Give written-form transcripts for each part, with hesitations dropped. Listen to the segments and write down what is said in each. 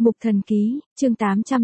Mục Thần Ký, chương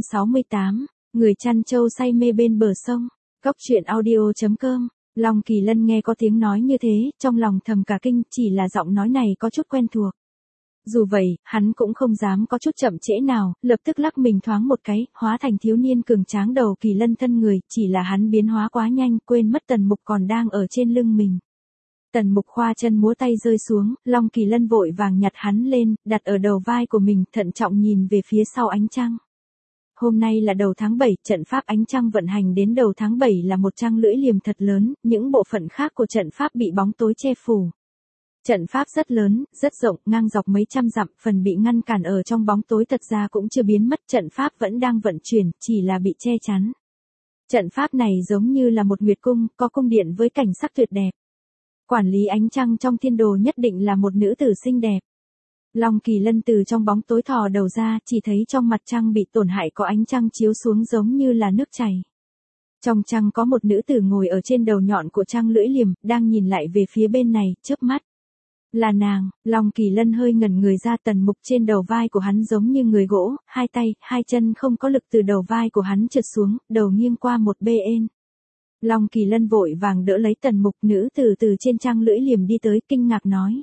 868, người chăn trâu say mê bên bờ sông. Cóc truyện audio.com. Long Kỳ Lân nghe có tiếng nói như thế, trong lòng thầm cả kinh, chỉ là giọng nói này có chút quen thuộc. Dù vậy, hắn cũng không dám có chút chậm trễ nào, lập tức lắc mình thoáng một cái, hóa thành thiếu niên cường tráng đầu Kỳ Lân thân người, chỉ là hắn biến hóa quá nhanh, quên mất Tần Mục còn đang ở trên lưng mình. Tần Mục khoa chân múa tay rơi xuống, Long Kỳ Lân vội vàng nhặt hắn lên, đặt ở đầu vai của mình, thận trọng nhìn về phía sau ánh trăng. Hôm nay là đầu tháng 7, trận pháp ánh trăng vận hành đến đầu tháng 7 là một trăng lưỡi liềm thật lớn, những bộ phận khác của trận pháp bị bóng tối che phủ. Trận pháp rất lớn, rất rộng, ngang dọc mấy trăm dặm, phần bị ngăn cản ở trong bóng tối thật ra cũng chưa biến mất, trận pháp vẫn đang vận chuyển, chỉ là bị che chắn. Trận pháp này giống như là một nguyệt cung, có cung điện với cảnh sắc tuyệt đẹp. Quản lý ánh trăng trong thiên đồ nhất định là một nữ tử xinh đẹp. Long Kỳ Lân từ trong bóng tối thò đầu ra, chỉ thấy trong mặt trăng bị tổn hại có ánh trăng chiếu xuống giống như là nước chảy. Trong trăng có một nữ tử ngồi ở trên đầu nhọn của trăng lưỡi liềm, đang nhìn lại về phía bên này, chớp mắt. Là nàng. Long Kỳ Lân hơi ngẩn người ra, Tần Mục trên đầu vai của hắn giống như người gỗ, hai tay, hai chân không có lực từ đầu vai của hắn trượt xuống, đầu nghiêng qua một bên. Long Kỳ Lân vội vàng đỡ lấy Tần Mục, nữ tử từ trên trăng lưỡi liềm đi tới, kinh ngạc nói.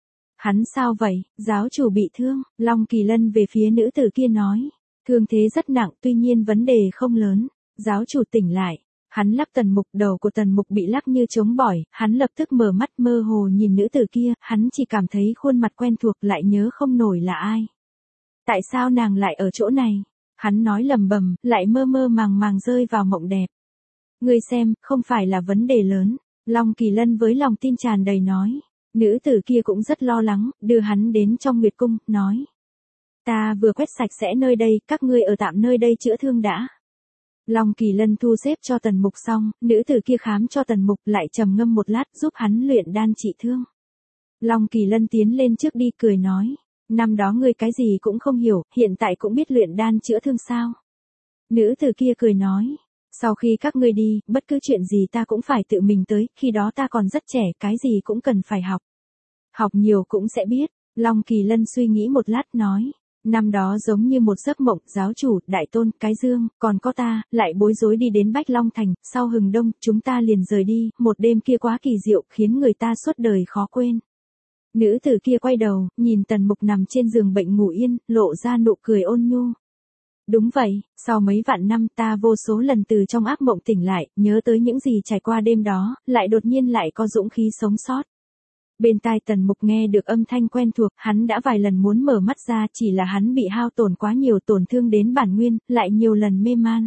Hắn sao vậy, giáo chủ bị thương? Long Kỳ Lân về phía nữ tử kia nói. Thương thế rất nặng, tuy nhiên vấn đề không lớn. Giáo chủ tỉnh lại. Hắn lắc Tần Mục, đầu của Tần Mục bị lắc như trống bỏi, hắn lập tức mở mắt mơ hồ nhìn nữ tử kia, hắn chỉ cảm thấy khuôn mặt quen thuộc, lại nhớ không nổi là ai. Tại sao nàng lại ở chỗ này? Hắn nói lầm bầm, lại mơ mơ màng màng rơi vào mộng đẹp. Ngươi xem, không phải là vấn đề lớn. Long Kỳ Lân với lòng tin tràn đầy nói. Nữ tử kia cũng rất lo lắng, đưa hắn đến trong nguyệt cung, nói. Ta vừa quét sạch sẽ nơi đây, các ngươi ở tạm nơi đây chữa thương đã. Long Kỳ Lân thu xếp cho Tần Mục xong, nữ tử kia khám cho Tần Mục, lại trầm ngâm một lát giúp hắn luyện đan trị thương. Long Kỳ Lân tiến lên trước đi cười nói. Năm đó ngươi cái gì cũng không hiểu, hiện tại cũng biết luyện đan chữa thương sao? Nữ tử kia cười nói. Sau khi các ngươi đi, bất cứ chuyện gì ta cũng phải tự mình tới, khi đó ta còn rất trẻ, cái gì cũng cần phải học. Học nhiều cũng sẽ biết. Long Kỳ Lân suy nghĩ một lát nói. Năm đó giống như một giấc mộng, giáo chủ, đại tôn, cái dương, còn có ta, lại bối rối đi đến Bách Long Thành, sau hừng đông, chúng ta liền rời đi, một đêm kia quá kỳ diệu, khiến người ta suốt đời khó quên. Nữ tử kia quay đầu, nhìn Tần Mục nằm trên giường bệnh ngủ yên, lộ ra nụ cười ôn nhu. Đúng vậy, sau mấy vạn năm ta vô số lần từ trong ác mộng tỉnh lại, nhớ tới những gì trải qua đêm đó, lại đột nhiên lại có dũng khí sống sót. Bên tai Tần Mục nghe được âm thanh quen thuộc, hắn đã vài lần muốn mở mắt ra, chỉ là hắn bị hao tổn quá nhiều, tổn thương đến bản nguyên, lại nhiều lần mê man.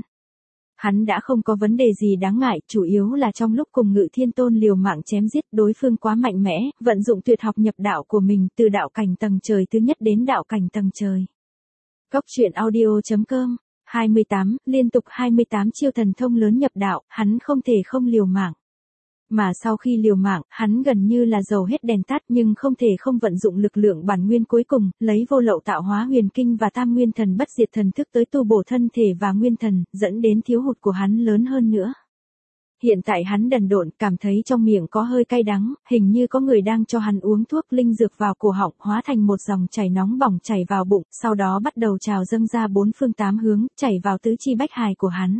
Hắn đã không có vấn đề gì đáng ngại, chủ yếu là trong lúc cùng Ngự Thiên Tôn liều mạng chém giết, đối phương quá mạnh mẽ, vận dụng tuyệt học nhập đạo của mình, từ đạo cảnh tầng trời thứ nhất đến đạo cảnh tầng trời. Cóc truyện audio.com. 28, liên tục 28 chiêu thần thông lớn nhập đạo, hắn không thể không liều mạng. Mà sau khi liều mạng, hắn gần như là dầu hết đèn tắt, nhưng không thể không vận dụng lực lượng bản nguyên cuối cùng, lấy vô lậu tạo hóa huyền kinh và tam nguyên thần bất diệt thần thức tới tu bổ thân thể và nguyên thần, dẫn đến thiếu hụt của hắn lớn hơn nữa. Hiện tại hắn đần độn, cảm thấy trong miệng có hơi cay đắng, hình như có người đang cho hắn uống thuốc linh dược vào cổ họng, hóa thành một dòng chảy nóng bỏng chảy vào bụng, sau đó bắt đầu trào dâng ra bốn phương tám hướng, chảy vào tứ chi bách hài của hắn.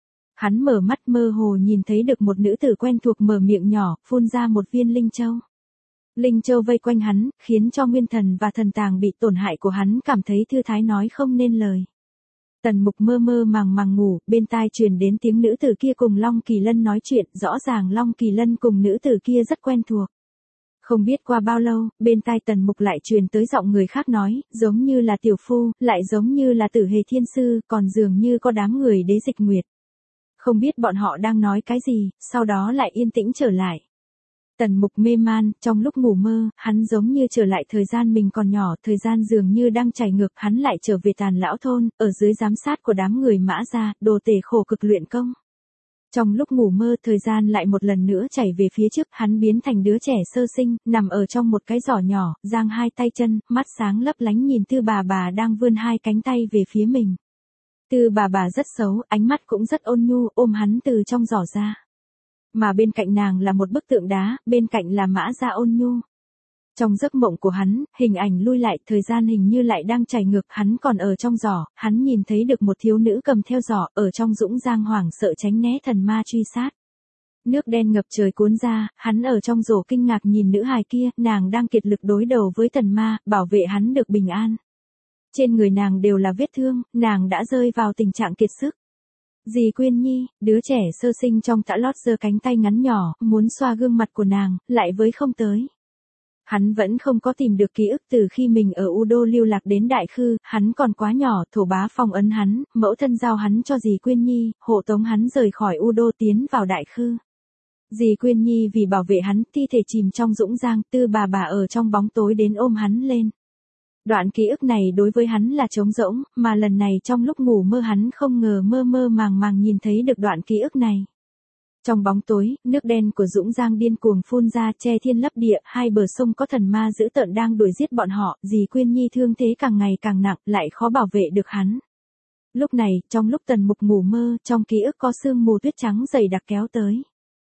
Hắn mở mắt mơ hồ nhìn thấy được một nữ tử quen thuộc mở miệng nhỏ, phun ra một viên linh châu. Linh châu vây quanh hắn, khiến cho nguyên thần và thần tàng bị tổn hại của hắn cảm thấy thư thái nói không nên lời. Tần Mục mơ mơ màng màng ngủ, bên tai truyền đến tiếng nữ tử kia cùng Long Kỳ Lân nói chuyện, rõ ràng Long Kỳ Lân cùng nữ tử kia rất quen thuộc. Không biết qua bao lâu, bên tai Tần Mục lại truyền tới giọng người khác nói, giống như là tiểu phu, lại giống như là Tử Hề Thiên Sư, còn dường như có đám người Đế Dịch Nguyệt. Không biết bọn họ đang nói cái gì, sau đó lại yên tĩnh trở lại. Tần Mục mê man, trong lúc ngủ mơ, hắn giống như trở lại thời gian mình còn nhỏ, thời gian dường như đang chảy ngược, hắn lại trở về Tàn Lão Thôn, ở dưới giám sát của đám người Mã Gia, đồ tể khổ cực luyện công. Trong lúc ngủ mơ, thời gian lại một lần nữa chảy về phía trước, hắn biến thành đứa trẻ sơ sinh, nằm ở trong một cái giỏ nhỏ, giang hai tay chân, mắt sáng lấp lánh nhìn Tư bà đang vươn hai cánh tay về phía mình. Tư bà rất xấu, ánh mắt cũng rất ôn nhu, ôm hắn từ trong giỏ ra. Mà bên cạnh nàng là một bức tượng đá, bên cạnh là Mã Gia ôn nhu. Trong giấc mộng của hắn, hình ảnh lui lại, thời gian hình như lại đang chảy ngược, hắn còn ở trong giỏ, hắn nhìn thấy được một thiếu nữ cầm theo giỏ, ở trong dũng giang hoảng sợ tránh né thần ma truy sát. Nước đen ngập trời cuốn ra, hắn ở trong rổ kinh ngạc nhìn nữ hài kia, nàng đang kiệt lực đối đầu với thần ma, bảo vệ hắn được bình an. Trên người nàng đều là vết thương, nàng đã rơi vào tình trạng kiệt sức. Dì Quyên Nhi, đứa trẻ sơ sinh trong tã lót giơ cánh tay ngắn nhỏ, muốn xoa gương mặt của nàng, lại với không tới. Hắn vẫn không có tìm được ký ức từ khi mình ở U Đô lưu lạc đến Đại Khư, hắn còn quá nhỏ, Thổ Bá phong ấn hắn, mẫu thân giao hắn cho dì Quyên Nhi, hộ tống hắn rời khỏi U Đô tiến vào Đại Khư. Dì Quyên Nhi vì bảo vệ hắn, thi thể chìm trong dũng giang, Tư bà ở trong bóng tối đến ôm hắn lên. Đoạn ký ức này đối với hắn là trống rỗng, mà lần này trong lúc ngủ mơ hắn không ngờ mơ mơ màng màng nhìn thấy được đoạn ký ức này. Trong bóng tối, nước đen của dũng giang điên cuồng phun ra che thiên lấp địa, hai bờ sông có thần ma dữ tợn đang đuổi giết bọn họ, dì Quyên Nhi thương thế càng ngày càng nặng, lại khó bảo vệ được hắn. Lúc này, trong lúc Tần Mục ngủ mơ, trong ký ức có sương mù tuyết trắng dày đặc kéo tới.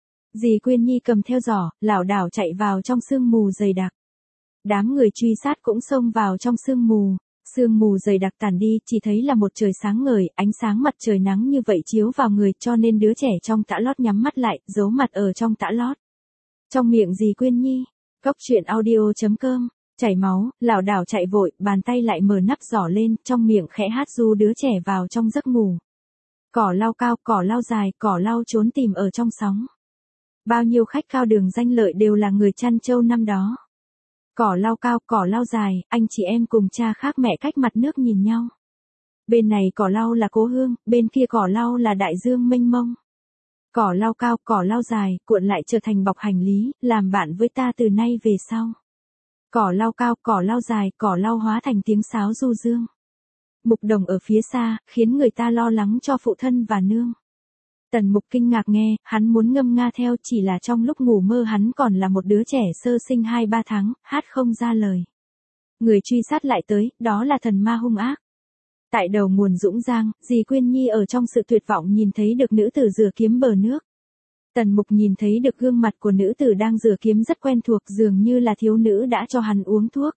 Dì Quyên Nhi cầm theo giỏ, lảo đảo chạy vào trong sương mù dày đặc. Đám người truy sát cũng xông vào trong sương mù dày đặc tàn đi, chỉ thấy là một trời sáng ngời, ánh sáng mặt trời nắng như vậy chiếu vào người, cho nên đứa trẻ trong tã lót nhắm mắt lại, giấu mặt ở trong tã lót. Trong miệng dì Quyên Nhi, cốc truyện audio.com, chảy máu, lảo đảo chạy vội, bàn tay lại mở nắp giỏ lên, trong miệng khẽ hát ru đứa trẻ vào trong giấc ngủ. Cỏ lau cao, cỏ lau dài, cỏ lau trốn tìm ở trong sóng. Bao nhiêu khách cao đường danh lợi đều là người Trăn Châu năm đó. Cỏ lau cao, cỏ lau dài, anh chị em cùng cha khác mẹ cách mặt nước nhìn nhau. Bên này cỏ lau là cố hương, bên kia cỏ lau là đại dương mênh mông. Cỏ lau cao, cỏ lau dài, cuộn lại trở thành bọc hành lý, làm bạn với ta từ nay về sau. Cỏ lau cao, cỏ lau dài, cỏ lau hóa thành tiếng sáo du dương. Mục Đồng ở phía xa, khiến người ta lo lắng cho phụ thân và nương. Tần Mục kinh ngạc nghe, hắn muốn ngâm nga theo, chỉ là trong lúc ngủ mơ hắn còn là một đứa trẻ sơ sinh 2-3 tháng, hát không ra lời. Người truy sát lại tới, đó là thần ma hung ác. Tại đầu nguồn dũng giang, dì Quyên Nhi ở trong sự tuyệt vọng nhìn thấy được nữ tử rửa kiếm bờ nước. Tần Mục nhìn thấy được gương mặt của nữ tử đang rửa kiếm rất quen thuộc, dường như là thiếu nữ đã cho hắn uống thuốc.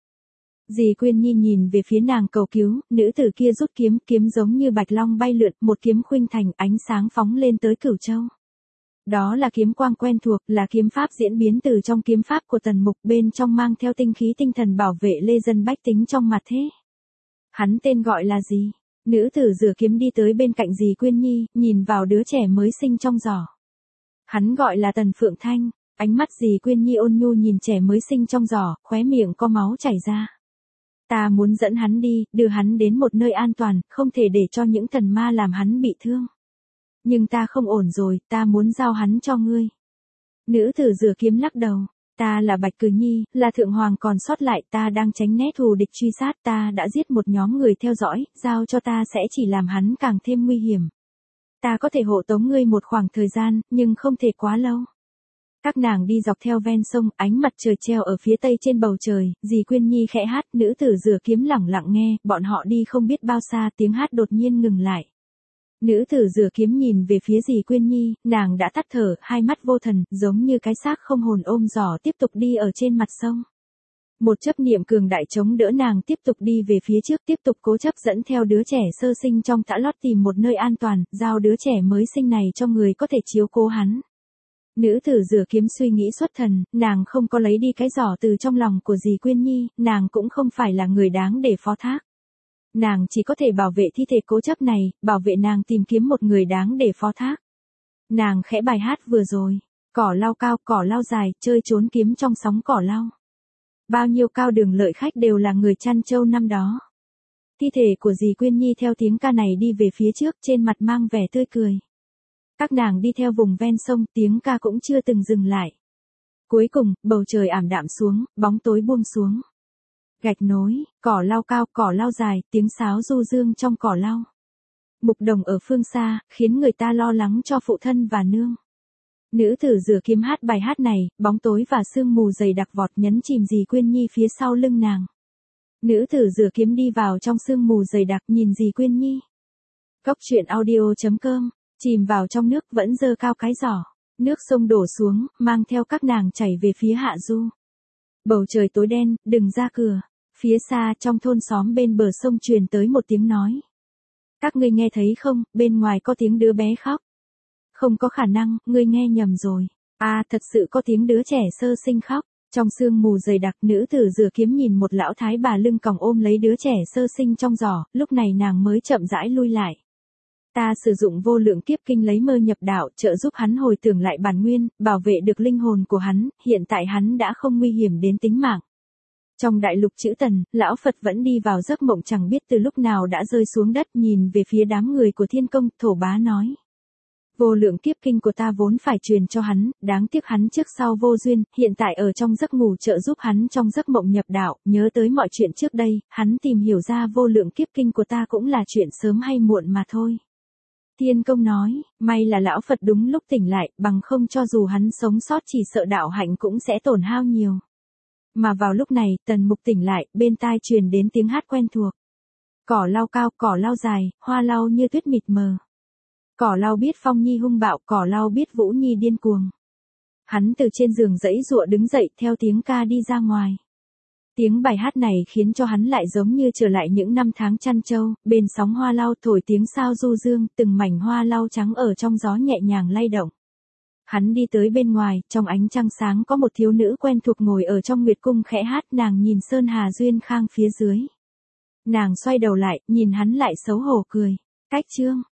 Dì Quyên Nhi nhìn về phía nàng cầu cứu, nữ tử kia rút kiếm, kiếm giống như bạch long bay lượn, một kiếm khuynh thành, ánh sáng phóng lên tới Cửu Châu. Đó là kiếm quang quen thuộc, là kiếm pháp diễn biến từ trong kiếm pháp của Tần Mục, bên trong mang theo tinh khí tinh thần bảo vệ lê dân bách tính trong mặt thế. Hắn tên gọi là gì? Nữ tử rửa kiếm đi tới bên cạnh dì Quyên Nhi, nhìn vào đứa trẻ mới sinh trong giỏ. Hắn gọi là Tần Phượng Thanh, ánh mắt dì Quyên Nhi ôn nhu nhìn trẻ mới sinh trong giỏ, khóe miệng có máu chảy ra. Ta muốn dẫn hắn đi, đưa hắn đến một nơi an toàn, không thể để cho những thần ma làm hắn bị thương. Nhưng ta không ổn rồi, ta muốn giao hắn cho ngươi. Nữ tử rửa kiếm lắc đầu. Ta là Bạch Cử Nhi, là thượng hoàng còn sót lại, ta đang tránh né thù địch truy sát, ta đã giết một nhóm người theo dõi, giao cho ta sẽ chỉ làm hắn càng thêm nguy hiểm. Ta có thể hộ tống ngươi một khoảng thời gian, nhưng không thể quá lâu. Các nàng đi dọc theo ven sông, ánh mặt trời treo ở phía tây trên bầu trời, dì Quyên Nhi khẽ hát, nữ tử rửa kiếm lẳng lặng nghe, bọn họ đi không biết bao xa, tiếng hát đột nhiên ngừng lại. Nữ tử rửa kiếm nhìn về phía dì Quyên Nhi, nàng đã tắt thở, hai mắt vô thần, giống như cái xác không hồn ôm giỏ tiếp tục đi ở trên mặt sông. Một chấp niệm cường đại chống đỡ nàng tiếp tục đi về phía trước, tiếp tục cố chấp dẫn theo đứa trẻ sơ sinh trong tã lót tìm một nơi an toàn, giao đứa trẻ mới sinh này cho người có thể chiếu cố hắn. Nữ tử rửa kiếm suy nghĩ xuất thần, nàng không có lấy đi cái giỏ từ trong lòng của dì Quyên Nhi, nàng cũng không phải là người đáng để phó thác. Nàng chỉ có thể bảo vệ thi thể cố chấp này, bảo vệ nàng tìm kiếm một người đáng để phó thác. Nàng khẽ bài hát vừa rồi, cỏ lau cao, cỏ lau dài, chơi trốn kiếm trong sóng cỏ lau. Bao nhiêu cao đường lợi khách đều là người Trăn Châu năm đó. Thi thể của dì Quyên Nhi theo tiếng ca này đi về phía trước, trên mặt mang vẻ tươi cười. Các nàng đi theo vùng ven sông, tiếng ca cũng chưa từng dừng lại. Cuối cùng, bầu trời ảm đạm xuống, bóng tối buông xuống. Gạch nối, cỏ lau cao, cỏ lau dài, tiếng sáo du dương trong cỏ lau. Mục Đồng ở phương xa, khiến người ta lo lắng cho phụ thân và nương. Nữ tử rửa kiếm hát bài hát này, bóng tối và sương mù dày đặc vọt nhấn chìm dì Quyên Nhi phía sau lưng nàng. Nữ tử rửa kiếm đi vào trong sương mù dày đặc nhìn dì Quyên Nhi. Cốc truyện audio.com, chìm vào trong nước vẫn giơ cao cái giỏ. Nước sông đổ xuống, mang theo các nàng chảy về phía hạ du. Bầu trời tối đen, đừng ra cửa. Phía xa trong thôn xóm bên bờ sông truyền tới một tiếng nói. Các ngươi nghe thấy không, bên ngoài có tiếng đứa bé khóc. Không có khả năng, ngươi nghe nhầm rồi. À, thật sự có tiếng đứa trẻ sơ sinh khóc. Trong sương mù dày đặc, nữ tử rửa kiếm nhìn một lão thái bà lưng còng ôm lấy đứa trẻ sơ sinh trong giỏ, lúc này nàng mới chậm rãi lui lại. Ta sử dụng vô lượng kiếp kinh lấy mơ nhập đạo, trợ giúp hắn hồi tưởng lại bản nguyên, bảo vệ được linh hồn của hắn, hiện tại hắn đã không nguy hiểm đến tính mạng. Trong đại lục chữ Tần, lão Phật vẫn đi vào giấc mộng chẳng biết từ lúc nào đã rơi xuống đất, nhìn về phía đám người của Thiên Công, thổ bá nói. Vô lượng kiếp kinh của ta vốn phải truyền cho hắn, đáng tiếc hắn trước sau vô duyên, hiện tại ở trong giấc ngủ trợ giúp hắn trong giấc mộng nhập đạo, nhớ tới mọi chuyện trước đây, hắn tìm hiểu ra vô lượng kiếp kinh của ta cũng là chuyện sớm hay muộn mà thôi. Thiên Công nói, may là lão Phật đúng lúc tỉnh lại, bằng không cho dù hắn sống sót chỉ sợ đạo hạnh cũng sẽ tổn hao nhiều. Mà vào lúc này, Tần Mục tỉnh lại, bên tai truyền đến tiếng hát quen thuộc. Cỏ lau cao, cỏ lau dài, hoa lau như tuyết mịt mờ. Cỏ lau biết Phong Nhi hung bạo, cỏ lau biết Vũ Nhi điên cuồng. Hắn từ trên giường giãy giụa đứng dậy, theo tiếng ca đi ra ngoài. Tiếng bài hát này khiến cho hắn lại giống như trở lại những năm tháng chăn trâu, bên sóng hoa lau thổi tiếng sao du dương, từng mảnh hoa lau trắng ở trong gió nhẹ nhàng lay động. Hắn đi tới bên ngoài, trong ánh trăng sáng có một thiếu nữ quen thuộc ngồi ở trong nguyệt cung khẽ hát, nàng nhìn Sơn Hà Duyên Khang phía dưới. Nàng xoay đầu lại, nhìn hắn lại xấu hổ cười. Cách chương